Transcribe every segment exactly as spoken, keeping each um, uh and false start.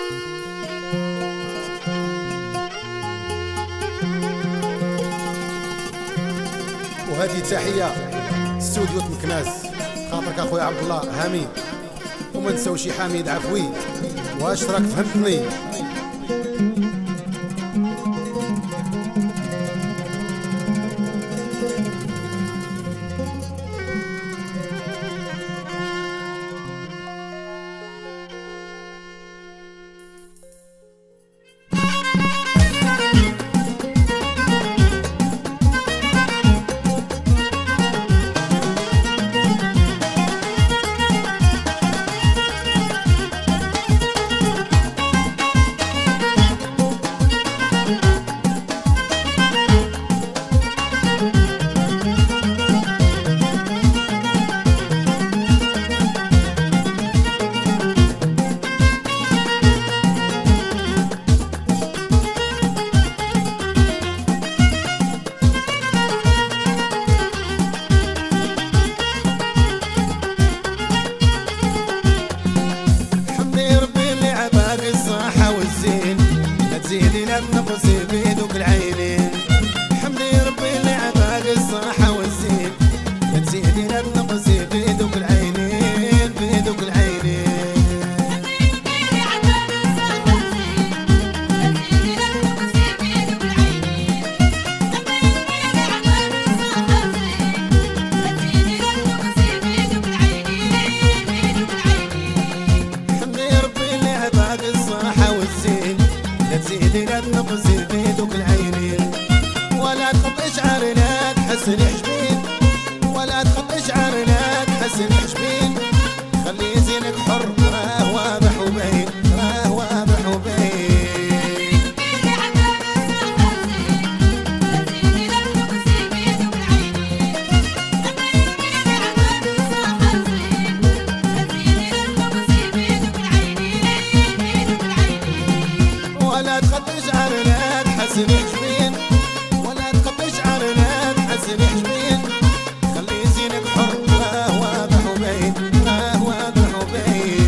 وهذه تحيه استوديو مكناس خاطرك اخويا عبد الله هامي، وما نساوش حميد عفوي واش راك فهمتني. زيدي لا تنقصي في دوك العينين، حمدي ربي اللي عطاك الصحة والزين، لا تزيدي لا تنقصي في دوك العينين في دوك العينين. زيدي لا تنقصي في دوك العينين، ولا تخط اشعارنا تحسن حجبين، ولا تخط اشعارنا تحسن حجبين، خلي زينك حر راه واضح وبين، راه واضح وبين. ولا تخطش عرنا تحسن حجبين، ولا تخطش عرنا تحسن حجبين، خلي زينك حر راه واضح وبين، راه واضح وبين.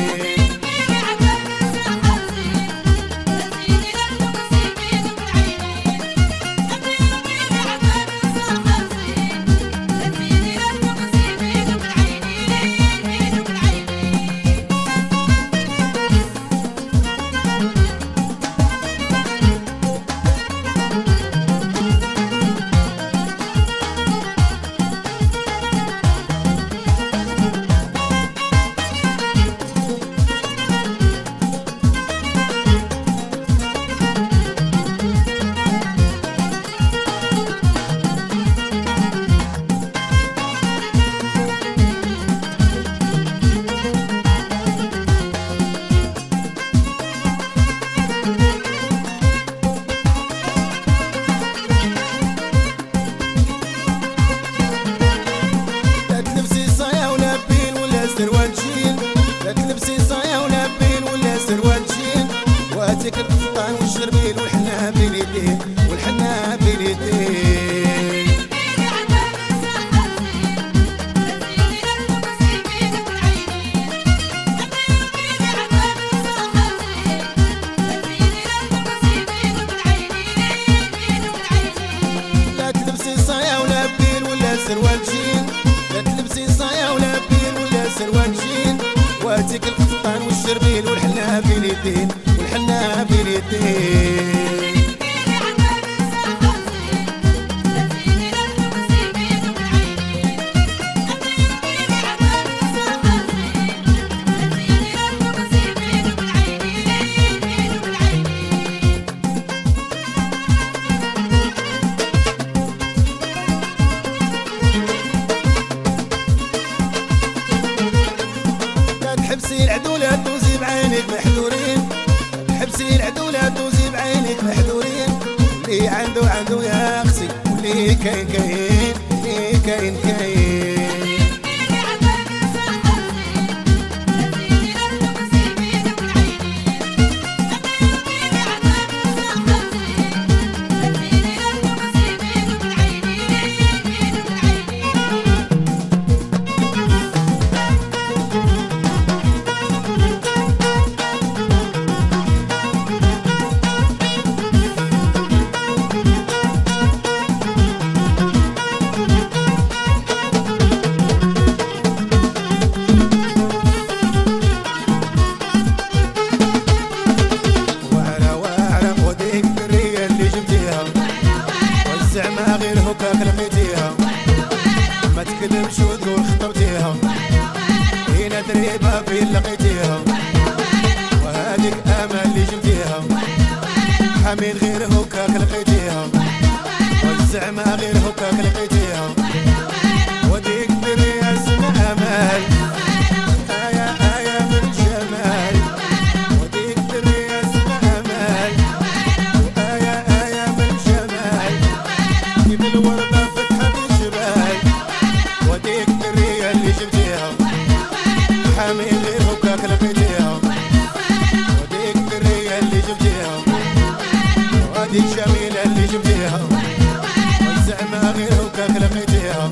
لا تلبسي صايا ولا بين ولا سروال جين، واتيك القفطان والشربين والحنا بيدين والحنا بيدين. لا تلبسي صايا ولا بين ولا سروال جين، لا تلبسي صايا ولا بين ولا سروال جين، واتيك القفطان والشربين والحنا بيدين والحنا بيدين. حبسي العدو لا تدوزي بعينك محذورين، حبسي العدو لا تدوزي بعينك محذورين، اللي عنده عنده يا اخسي واللي كاين كاين اللي كاين كاين. حميد غير هكاك لقيتيها والزعمة غير هكاك لقيتيها وديك دريا اسمها امال آية آية من جمال وديك دريا اسمها امال آية آية من جمال كيف الوردة فتحة بالجبال وديك دريا اللي جبتيها حميد غير هكاك لقيتيها وديك دريا اللي جبتيها وهذيك جميلة اللي جبتيها والزعمة غير هكاك لقيتيها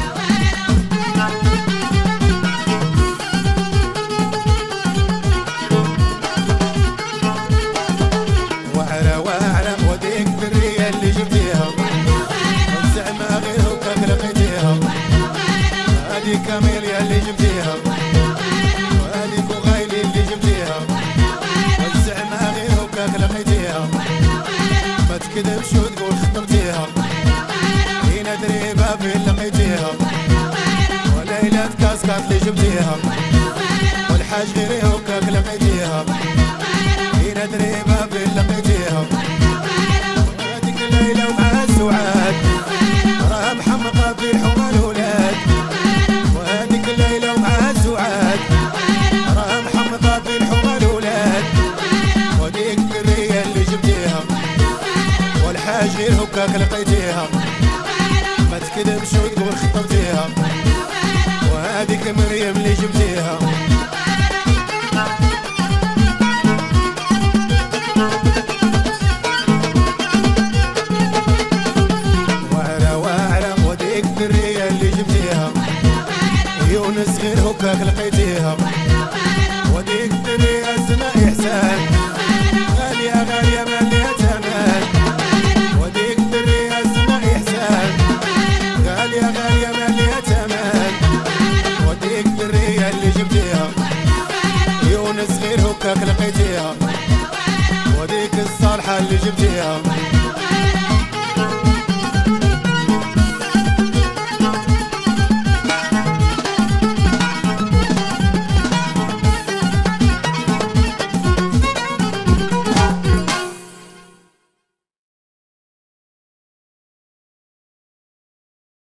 وعرة وعرة وديك دريا اللي جبتيها والزعمة غير هكاك لقيتيها هذيك كاميليا اللي جبتيها وهذيك وغايلي اللي جبتيها والزعمة غير هكاك لقيتيها ما تكذبش وتقول خطبتيها هنا دريبة فين لقيتيها وليلة كاسكات اللي جبتيها والحاج غير هكاك لقيتيها هنا دريبة فين لقيتيها هذيك الليلة ومع السعاد راها محمقة في حمى الولاد وهذيك الليلة ومع السعاد راها محمقة في حمى الولاد وديك الدرية اللي جبتيها والحاج غير هكاك لقيتيها ما تكذبش وتقول خطبتيها وهذيك مريم اللي جبتيها وعرة وعرة وديك الدرية اللي جبتيها يونس غير هكاك لقيتيها وديك الدرية اسمها إحسان غالية غالية مالية تمام وديك الدرية اسمها إحسان غالية غالية مالية تمام وديك الدرية اللي جبتيها يونس غير هكاك لقيتيها وديك الصالحة اللي جبتيها